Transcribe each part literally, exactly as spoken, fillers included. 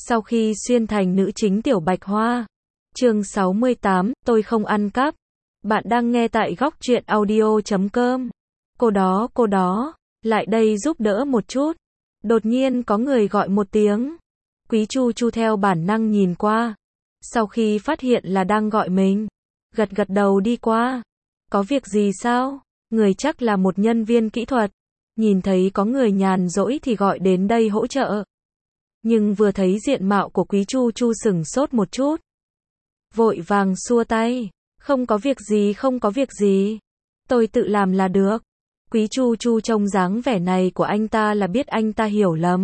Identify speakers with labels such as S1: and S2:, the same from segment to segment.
S1: Sau khi xuyên thành nữ chính Tiểu Bạch Hoa. Chương sáu mươi tám, tôi không ăn cắp. Bạn đang nghe tại góc truyện audio chấm com. Cô đó, cô đó, lại đây giúp đỡ một chút. Đột nhiên có người gọi một tiếng. Quý Chu Chu theo bản năng nhìn qua. Sau khi phát hiện là đang gọi mình, gật gật đầu đi qua. Có việc gì sao? Người chắc là một nhân viên kỹ thuật. Nhìn thấy có người nhàn rỗi thì gọi đến đây hỗ trợ. Nhưng vừa thấy diện mạo của Quý Chu Chu sửng sốt một chút. Vội vàng xua tay. Không có việc gì, không có việc gì. Tôi tự làm là được. Quý Chu Chu trông dáng vẻ này của anh ta là biết anh ta hiểu lầm.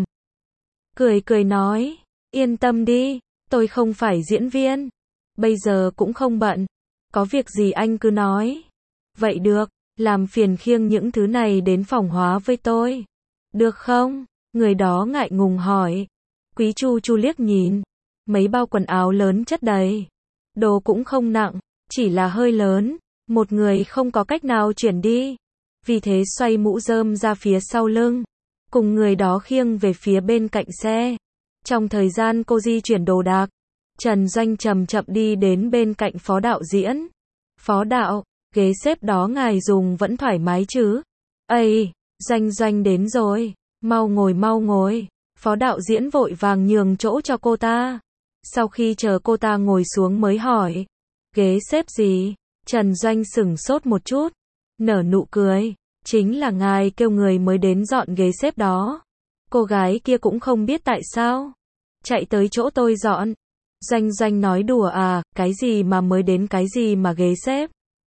S1: Cười cười nói, yên tâm đi, tôi không phải diễn viên. Bây giờ cũng không bận. Có việc gì anh cứ nói. Vậy được, làm phiền khiêng những thứ này đến phòng hóa với tôi. Được không? Người đó ngại ngùng hỏi. Quý Chu Chu liếc nhìn. Mấy bao quần áo lớn chất đầy. Đồ cũng không nặng, chỉ là hơi lớn. Một người không có cách nào chuyển đi. Vì thế xoay mũ rơm ra phía sau lưng. Cùng người đó khiêng về phía bên cạnh xe. Trong thời gian cô di chuyển đồ đạc, Trần Doanh chậm chậm đi đến bên cạnh phó đạo diễn. Phó đạo, ghế xếp đó ngài dùng vẫn thoải mái chứ? Ây, Doanh Doanh đến rồi. Mau ngồi mau ngồi. Phó đạo diễn vội vàng nhường chỗ cho cô ta. Sau khi chờ cô ta ngồi xuống mới hỏi. Ghế xếp gì? Trần Doanh sửng sốt một chút. Nở nụ cười. Chính là ngài kêu người mới đến dọn ghế xếp đó. Cô gái kia cũng không biết tại sao. Chạy tới chỗ tôi dọn. Doanh Doanh nói đùa à, cái gì mà mới đến cái gì mà ghế xếp.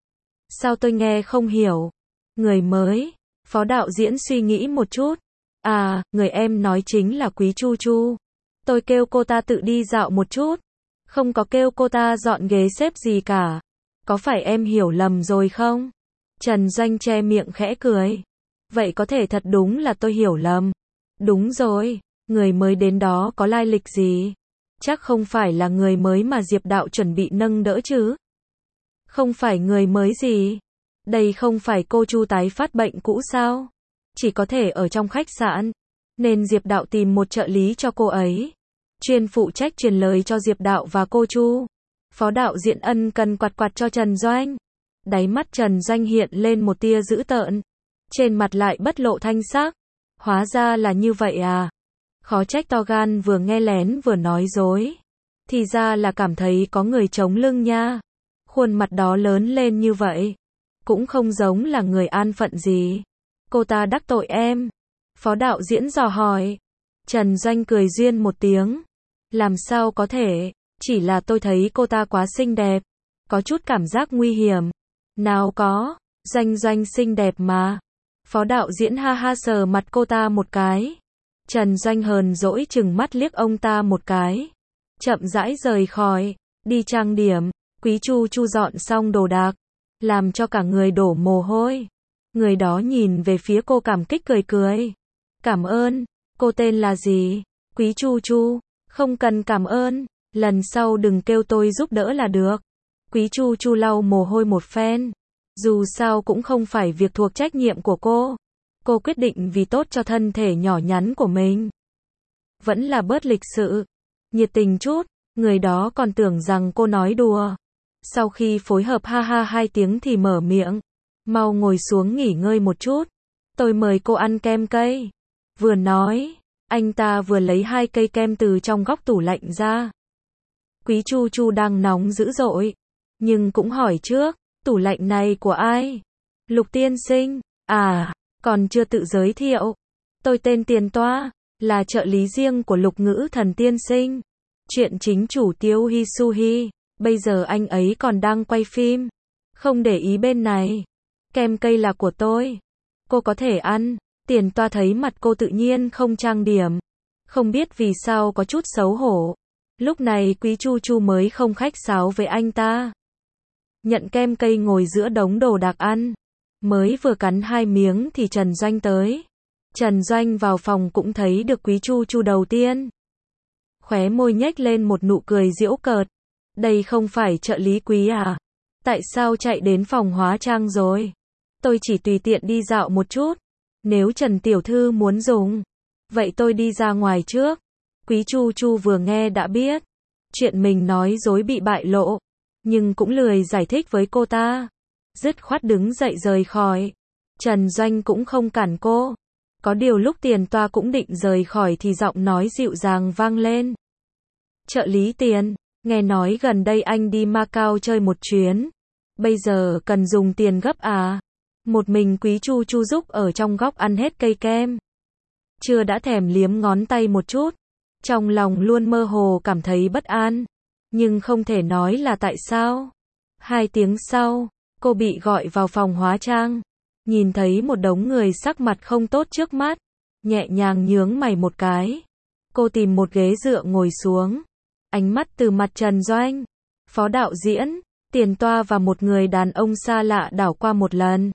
S1: Sao tôi nghe không hiểu. Người mới. Phó đạo diễn suy nghĩ một chút. À, người em nói chính là Quý Chu Chu. Tôi kêu cô ta tự đi dạo một chút. Không có kêu cô ta dọn ghế xếp gì cả. Có phải em hiểu lầm rồi không? Trần Doanh che miệng khẽ cười. Vậy có thể thật đúng là tôi hiểu lầm. Đúng rồi, người mới đến đó có lai lịch gì? Chắc không phải là người mới mà Diệp Đạo chuẩn bị nâng đỡ chứ? Không phải người mới gì? Đây không phải cô Chu tái phát bệnh cũ sao? Chỉ có thể ở trong khách sạn. Nên Diệp Đạo tìm một trợ lý cho cô ấy. Chuyên phụ trách truyền lời cho Diệp Đạo và cô Chu. Phó đạo diễn ân cần quạt quạt cho Trần Doanh. Đáy mắt Trần Doanh hiện lên một tia dữ tợn. Trên mặt lại bất lộ thanh sắc. Hóa ra là như vậy à? Khó trách to gan vừa nghe lén vừa nói dối. Thì ra là cảm thấy có người chống lưng nha. Khuôn mặt đó lớn lên như vậy. Cũng không giống là người an phận gì. Cô ta đắc tội em. Phó đạo diễn dò hỏi. Trần Doanh cười duyên một tiếng. Làm sao có thể, chỉ là tôi thấy cô ta quá xinh đẹp. Có chút cảm giác nguy hiểm. Nào có, Doanh Doanh xinh đẹp mà. Phó đạo diễn ha ha sờ mặt cô ta một cái. Trần Doanh hờn dỗi chừng mắt liếc ông ta một cái. Chậm rãi rời khỏi, đi trang điểm. Quý Chu Chu dọn xong đồ đạc. Làm cho cả người đổ mồ hôi. Người đó nhìn về phía cô cảm kích cười cười. Cảm ơn, cô tên là gì? Quý Chu Chu, không cần cảm ơn, lần sau đừng kêu tôi giúp đỡ là được. Quý Chu Chu lau mồ hôi một phen. Dù sao cũng không phải việc thuộc trách nhiệm của cô. Cô quyết định vì tốt cho thân thể nhỏ nhắn của mình. Vẫn là bớt lịch sự, nhiệt tình chút, người đó còn tưởng rằng cô nói đùa. Sau khi phối hợp ha ha hai tiếng thì mở miệng. Mau ngồi xuống nghỉ ngơi một chút. Tôi mời cô ăn kem cây. Vừa nói, anh ta vừa lấy hai cây kem từ trong góc tủ lạnh ra. Quý Chu Chu đang nóng dữ dội. Nhưng cũng hỏi trước, tủ lạnh này của ai? Lục tiên sinh. À, còn chưa tự giới thiệu. Tôi tên Tiền Toa, là trợ lý riêng của Lục Ngữ Thần tiên sinh. Chuyện chính chủ Tiêu Hisuhi. Bây giờ anh ấy còn đang quay phim. Không để ý bên này. Kem cây là của tôi. Cô có thể ăn. Tiền Toa thấy mặt cô tự nhiên không trang điểm. Không biết vì sao có chút xấu hổ. Lúc này Quý Chu Chu mới không khách sáo với anh ta. Nhận kem cây ngồi giữa đống đồ đạc ăn. Mới vừa cắn hai miếng thì Trần Doanh tới. Trần Doanh vào phòng cũng thấy được Quý Chu Chu đầu tiên. Khóe môi nhếch lên một nụ cười giễu cợt. Đây không phải trợ lý Quý à? Tại sao chạy đến phòng hóa trang rồi? Tôi chỉ tùy tiện đi dạo một chút. Nếu Trần Tiểu Thư muốn dùng, vậy tôi đi ra ngoài trước. Quý Chu Chu vừa nghe đã biết. Chuyện mình nói dối bị bại lộ. Nhưng cũng lười giải thích với cô ta. Dứt khoát đứng dậy rời khỏi. Trần Doanh cũng không cản cô. Có điều lúc Tiền Toa cũng định rời khỏi thì giọng nói dịu dàng vang lên. Trợ lý Tiền, nghe nói gần đây anh đi Macau chơi một chuyến. Bây giờ cần dùng tiền gấp à? Một mình Quý Chu Chu rúc ở trong góc ăn hết cây kem. Chưa đã thèm liếm ngón tay một chút. Trong lòng luôn mơ hồ cảm thấy bất an. Nhưng không thể nói là tại sao. Hai tiếng sau, cô bị gọi vào phòng hóa trang. Nhìn thấy một đống người sắc mặt không tốt trước mắt. Nhẹ nhàng nhướng mày một cái. Cô tìm một ghế dựa ngồi xuống. Ánh mắt từ mặt Trần Doanh, phó đạo diễn, Tiền Toa và một người đàn ông xa lạ đảo qua một lần.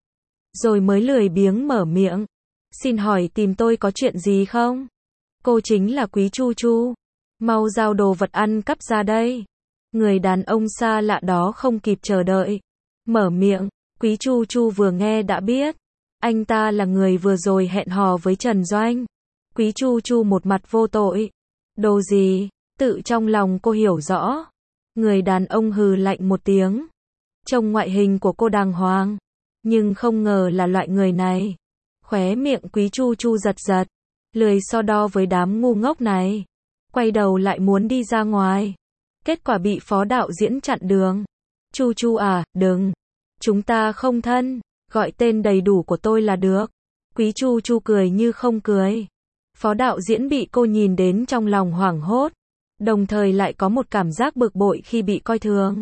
S1: Rồi mới lười biếng mở miệng. Xin hỏi tìm tôi có chuyện gì không? Cô chính là Quý Chu Chu. Mau giao đồ vật ăn cắp ra đây. Người đàn ông xa lạ đó không kịp chờ đợi. Mở miệng, Quý Chu Chu vừa nghe đã biết. Anh ta là người vừa rồi hẹn hò với Trần Doanh. Quý Chu Chu một mặt vô tội. Đồ gì? Tự trong lòng cô hiểu rõ. Người đàn ông hừ lạnh một tiếng. Trông ngoại hình của cô đàng hoàng. Nhưng không ngờ là loại người này. Khóe miệng Quý Chu Chu giật giật. Lười so đo với đám ngu ngốc này. Quay đầu lại muốn đi ra ngoài. Kết quả bị phó đạo diễn chặn đường. Chu Chu à, đừng. Chúng ta không thân. Gọi tên đầy đủ của tôi là được. Quý Chu Chu cười như không cười. Phó đạo diễn bị cô nhìn đến trong lòng hoảng hốt. Đồng thời lại có một cảm giác bực bội khi bị coi thường.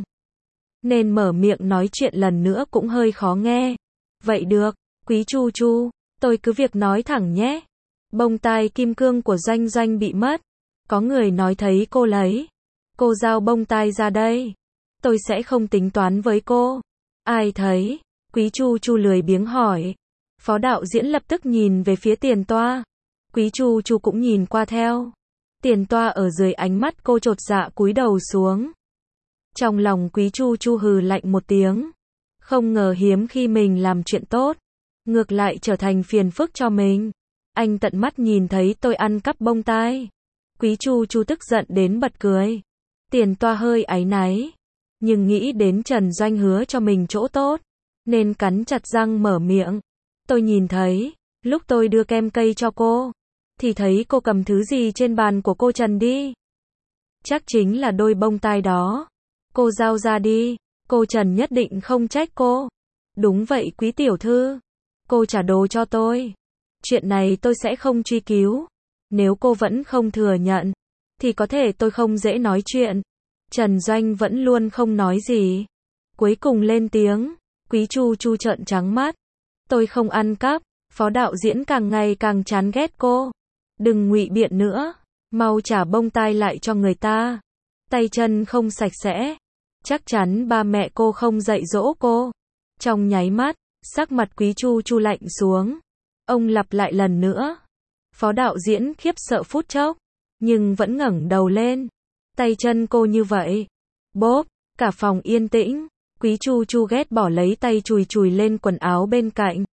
S1: Nên mở miệng nói chuyện lần nữa cũng hơi khó nghe. Vậy được, Quý Chu Chu, tôi cứ việc nói thẳng nhé. Bông tai kim cương của Doanh Doanh bị mất. Có người nói thấy cô lấy. Cô giao bông tai ra đây. Tôi sẽ không tính toán với cô. Ai thấy? Quý Chu Chu lười biếng hỏi. Phó đạo diễn lập tức nhìn về phía Tiền Toa. Quý Chu Chu cũng nhìn qua theo. Tiền Toa ở dưới ánh mắt cô chột dạ cúi đầu xuống. Trong lòng Quý Chu Chu hừ lạnh một tiếng. Không ngờ hiếm khi mình làm chuyện tốt. Ngược lại trở thành phiền phức cho mình. Anh tận mắt nhìn thấy tôi ăn cắp bông tai. Quý Chu Chu tức giận đến bật cười. Tiền Toa hơi áy náy. Nhưng nghĩ đến Trần Doanh hứa cho mình chỗ tốt. Nên cắn chặt răng mở miệng. Tôi nhìn thấy, lúc tôi đưa kem cây cho cô. Thì thấy cô cầm thứ gì trên bàn của cô Trần đi. Chắc chính là đôi bông tai đó. Cô giao ra đi. Cô Trần nhất định không trách cô. Đúng vậy Quý tiểu thư. Cô trả đồ cho tôi. Chuyện này tôi sẽ không truy cứu. Nếu cô vẫn không thừa nhận. Thì có thể tôi không dễ nói chuyện. Trần Doanh vẫn luôn không nói gì. Cuối cùng lên tiếng. Quý Chu Chu trợn trắng mắt. Tôi không ăn cắp. Phó đạo diễn càng ngày càng chán ghét cô. Đừng ngụy biện nữa. Mau trả bông tai lại cho người ta. Tay chân không sạch sẽ. Chắc chắn ba mẹ cô không dạy dỗ cô. Trong nháy mắt, sắc mặt Quý Chu Chu lạnh xuống. Ông lặp lại lần nữa. Phó đạo diễn khiếp sợ phút chốc. Nhưng vẫn ngẩng đầu lên. Tay chân cô như vậy. Bốp, cả phòng yên tĩnh. Quý Chu Chu ghét bỏ lấy tay chùi chùi lên quần áo bên cạnh.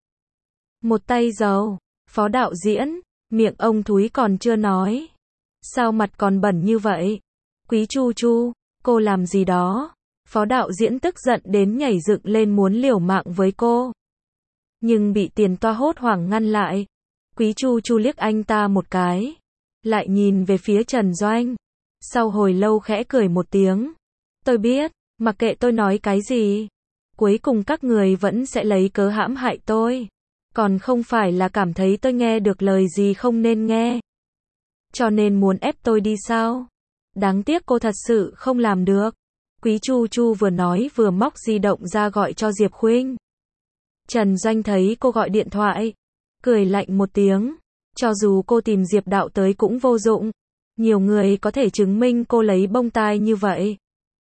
S1: Một tay dầu. Phó đạo diễn, miệng ông thúi còn chưa nói. Sao mặt còn bẩn như vậy? Quý Chu Chu, cô làm gì đó? Phó đạo diễn tức giận đến nhảy dựng lên muốn liều mạng với cô. Nhưng bị Tiền Toa hốt hoảng ngăn lại. Quý Chu Chu liếc anh ta một cái. Lại nhìn về phía Trần Doanh. Sau hồi lâu khẽ cười một tiếng. Tôi biết, mặc kệ tôi nói cái gì. Cuối cùng các người vẫn sẽ lấy cớ hãm hại tôi. Còn không phải là cảm thấy tôi nghe được lời gì không nên nghe. Cho nên muốn ép tôi đi sao? Đáng tiếc cô thật sự không làm được. Quý Chu Chu vừa nói vừa móc di động ra gọi cho Diệp Khuynh. Trần Doanh thấy cô gọi điện thoại. Cười lạnh một tiếng. Cho dù cô tìm Diệp Đạo tới cũng vô dụng. Nhiều người có thể chứng minh cô lấy bông tai như vậy.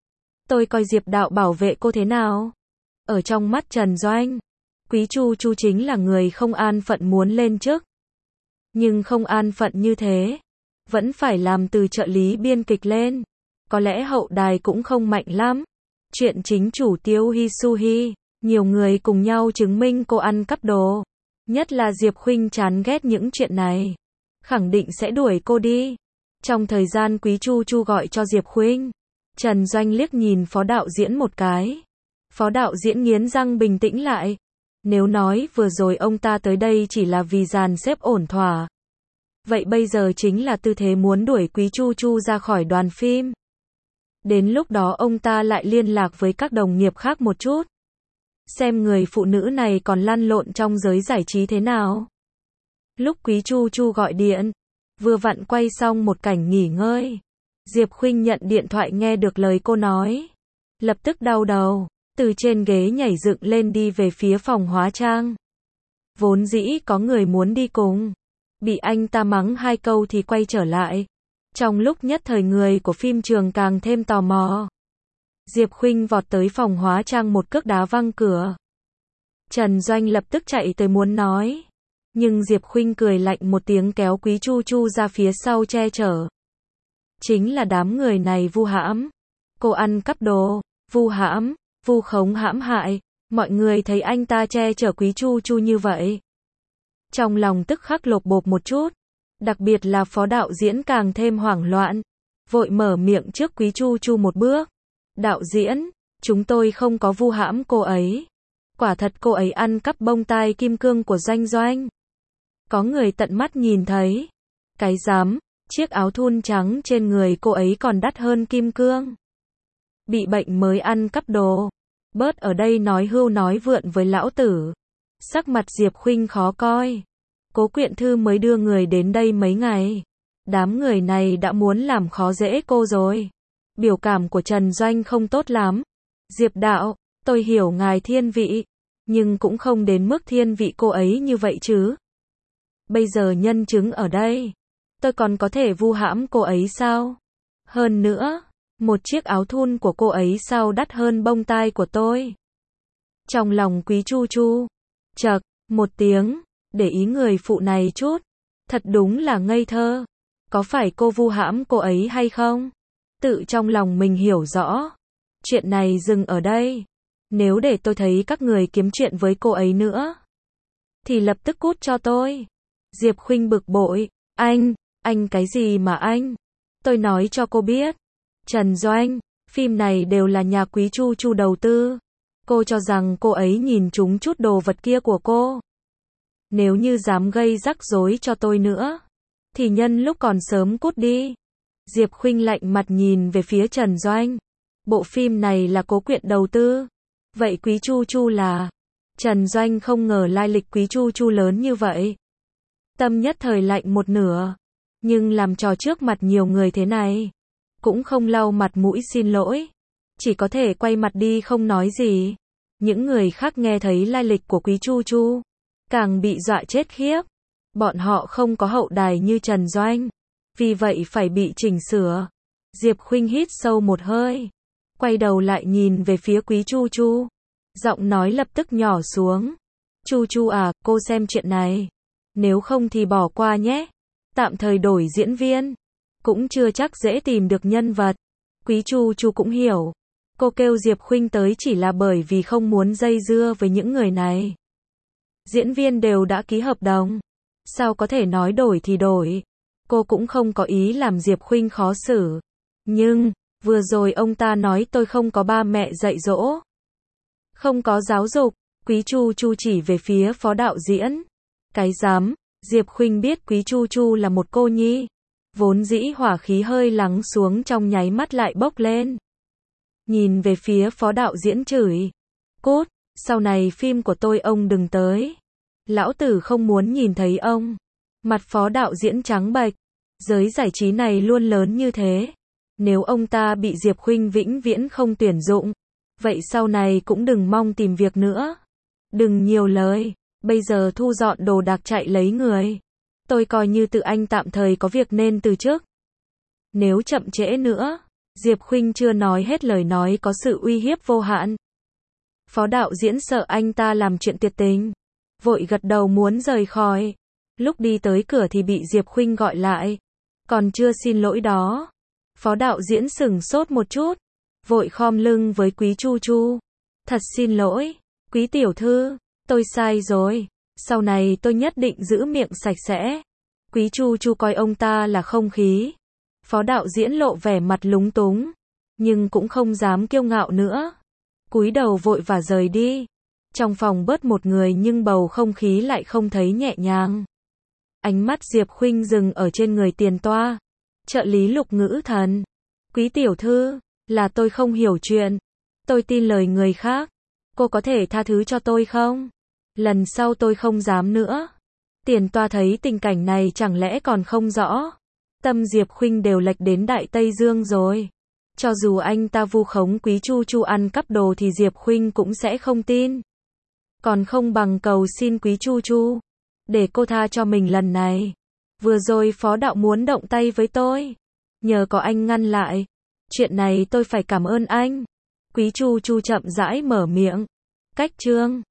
S1: Tôi coi Diệp Đạo bảo vệ cô thế nào? Ở trong mắt Trần Doanh, Quý Chu Chu chính là người không an phận muốn lên chức. Nhưng không an phận như thế. Vẫn phải làm từ trợ lý biên kịch lên. Có lẽ hậu đài cũng không mạnh lắm. Chuyện chính chủ Tiêu Hi Su Hi. Nhiều người cùng nhau chứng minh cô ăn cắp đồ. Nhất là Diệp Khuynh chán ghét những chuyện này. Khẳng định sẽ đuổi cô đi. Trong thời gian Quý Chu Chu gọi cho Diệp Khuynh, Trần Doanh liếc nhìn phó đạo diễn một cái. Phó đạo diễn nghiến răng bình tĩnh lại. Nếu nói vừa rồi ông ta tới đây chỉ là vì dàn xếp ổn thỏa, vậy bây giờ chính là tư thế muốn đuổi Quý Chu Chu ra khỏi đoàn phim. Đến lúc đó ông ta lại liên lạc với các đồng nghiệp khác một chút, xem người phụ nữ này còn lăn lộn trong giới giải trí thế nào. Lúc Quý Chu Chu gọi điện, vừa vặn quay xong một cảnh nghỉ ngơi, Diệp Khuynh nhận điện thoại nghe được lời cô nói, lập tức đau đầu, từ trên ghế nhảy dựng lên đi về phía phòng hóa trang. Vốn dĩ có người muốn đi cùng, bị anh ta mắng hai câu thì quay trở lại. Trong lúc nhất thời người của phim trường càng thêm tò mò. Diệp Khuynh vọt tới phòng hóa trang một cước đá văng cửa. Trần Doanh lập tức chạy tới muốn nói, nhưng Diệp Khuynh cười lạnh một tiếng kéo Quý Chu Chu ra phía sau che chở. Chính là đám người này vu hãm, cô ăn cắp đồ, vu hãm, vu khống hãm hại, mọi người thấy anh ta che chở Quý Chu Chu như vậy, trong lòng tức khắc lột bột một chút, đặc biệt là phó đạo diễn càng thêm hoảng loạn, vội mở miệng trước Quý Chu Chu một bước. Đạo diễn, chúng tôi không có vu hãm cô ấy. Quả thật cô ấy ăn cắp bông tai kim cương của Doanh Doanh. Có người tận mắt nhìn thấy. Cái dám, chiếc áo thun trắng trên người cô ấy còn đắt hơn kim cương. Bị bệnh mới ăn cắp đồ. Bớt ở đây nói hưu nói vượn với lão tử. Sắc mặt Diệp Khuynh khó coi. Cố Quyện Thư mới đưa người đến đây mấy ngày. Đám người này đã muốn làm khó dễ cô rồi. Biểu cảm của Trần Doanh không tốt lắm. Diệp đạo, tôi hiểu ngài thiên vị, nhưng cũng không đến mức thiên vị cô ấy như vậy chứ. Bây giờ nhân chứng ở đây, tôi còn có thể vu hãm cô ấy sao? Hơn nữa, một chiếc áo thun của cô ấy sao đắt hơn bông tai của tôi? Trong lòng Quý Chu Chu, chậc, một tiếng, để ý người phụ này chút. Thật đúng là ngây thơ. Có phải cô vu hãm cô ấy hay không? Tự trong lòng mình hiểu rõ. Chuyện này dừng ở đây. Nếu để tôi thấy các người kiếm chuyện với cô ấy nữa, thì lập tức cút cho tôi. Diệp Khuynh bực bội. Anh, anh cái gì mà anh? Tôi nói cho cô biết. Trần Doanh, phim này đều là nhà Quý Chu Chu đầu tư. Cô cho rằng cô ấy nhìn trúng chút đồ vật kia của cô. Nếu như dám gây rắc rối cho tôi nữa, thì nhân lúc còn sớm cút đi. Diệp Khuynh lạnh mặt nhìn về phía Trần Doanh. Bộ phim này là Cố Quyện đầu tư. Vậy Quý Chu Chu là? Trần Doanh không ngờ lai lịch Quý Chu Chu lớn như vậy. Tâm nhất thời lạnh một nửa. Nhưng làm trò trước mặt nhiều người thế này, cũng không lau mặt mũi xin lỗi. Chỉ có thể quay mặt đi không nói gì. Những người khác nghe thấy lai lịch của Quý Chu Chu, càng bị dọa chết khiếp. Bọn họ không có hậu đài như Trần Doanh, vì vậy phải bị chỉnh sửa. Diệp Khuynh hít sâu một hơi, quay đầu lại nhìn về phía Quý Chu Chu. Giọng nói lập tức nhỏ xuống. Chu Chu à, cô xem chuyện này. Nếu không thì bỏ qua nhé. Tạm thời đổi diễn viên. Cũng chưa chắc dễ tìm được nhân vật. Quý Chu Chu cũng hiểu. Cô kêu Diệp Khuynh tới chỉ là bởi vì không muốn dây dưa với những người này. Diễn viên đều đã ký hợp đồng. Sao có thể nói đổi thì đổi. Cô cũng không có ý làm Diệp Khuynh khó xử. Nhưng, vừa rồi ông ta nói tôi không có ba mẹ dạy dỗ. Không có giáo dục. Quý Chu Chu chỉ về phía phó đạo diễn. Cái dám, Diệp Khuynh biết Quý Chu Chu là một cô nhi. Vốn dĩ hỏa khí hơi lắng xuống trong nháy mắt lại bốc lên. Nhìn về phía phó đạo diễn chửi. Cút, sau này phim của tôi ông đừng tới. Lão tử không muốn nhìn thấy ông. Mặt phó đạo diễn trắng bệch. Giới giải trí này luôn lớn như thế. Nếu ông ta bị Diệp Khuynh vĩnh viễn không tuyển dụng, vậy sau này cũng đừng mong tìm việc nữa. Đừng nhiều lời, bây giờ thu dọn đồ đạc chạy lấy người. Tôi coi như tự anh tạm thời có việc nên từ chức. Nếu chậm trễ nữa, Diệp Khuynh chưa nói hết lời nói có sự uy hiếp vô hạn. Phó đạo diễn sợ anh ta làm chuyện tuyệt tình, vội gật đầu muốn rời khỏi. Lúc đi tới cửa thì bị Diệp Khuynh gọi lại. Còn chưa xin lỗi đó. Phó đạo diễn sửng sốt một chút, vội khom lưng với Quý Chu Chu. Thật xin lỗi, Quý tiểu thư, tôi sai rồi. Sau này tôi nhất định giữ miệng sạch sẽ. Quý Chu Chu coi ông ta là không khí. Phó đạo diễn lộ vẻ mặt lúng túng, nhưng cũng không dám kiêu ngạo nữa. Cúi đầu vội và rời đi. Trong phòng bớt một người nhưng bầu không khí lại không thấy nhẹ nhàng. Ánh mắt Diệp Khuynh dừng ở trên người Tiền Toa. Trợ lý Lục Ngữ Thần. Quý tiểu thư, là tôi không hiểu chuyện. Tôi tin lời người khác. Cô có thể tha thứ cho tôi không? Lần sau tôi không dám nữa. Tiền Toa thấy tình cảnh này chẳng lẽ còn không rõ. Tâm Diệp Khuynh đều lệch đến Đại Tây Dương rồi. Cho dù anh ta vu khống Quý Chu Chu ăn cắp đồ thì Diệp Khuynh cũng sẽ không tin. Còn không bằng cầu xin Quý Chu Chu, để cô tha cho mình lần này. Vừa rồi phó đạo muốn động tay với tôi, nhờ có anh ngăn lại. Chuyện này tôi phải cảm ơn anh. Quý Chu Chu chậm rãi mở miệng. Cách chương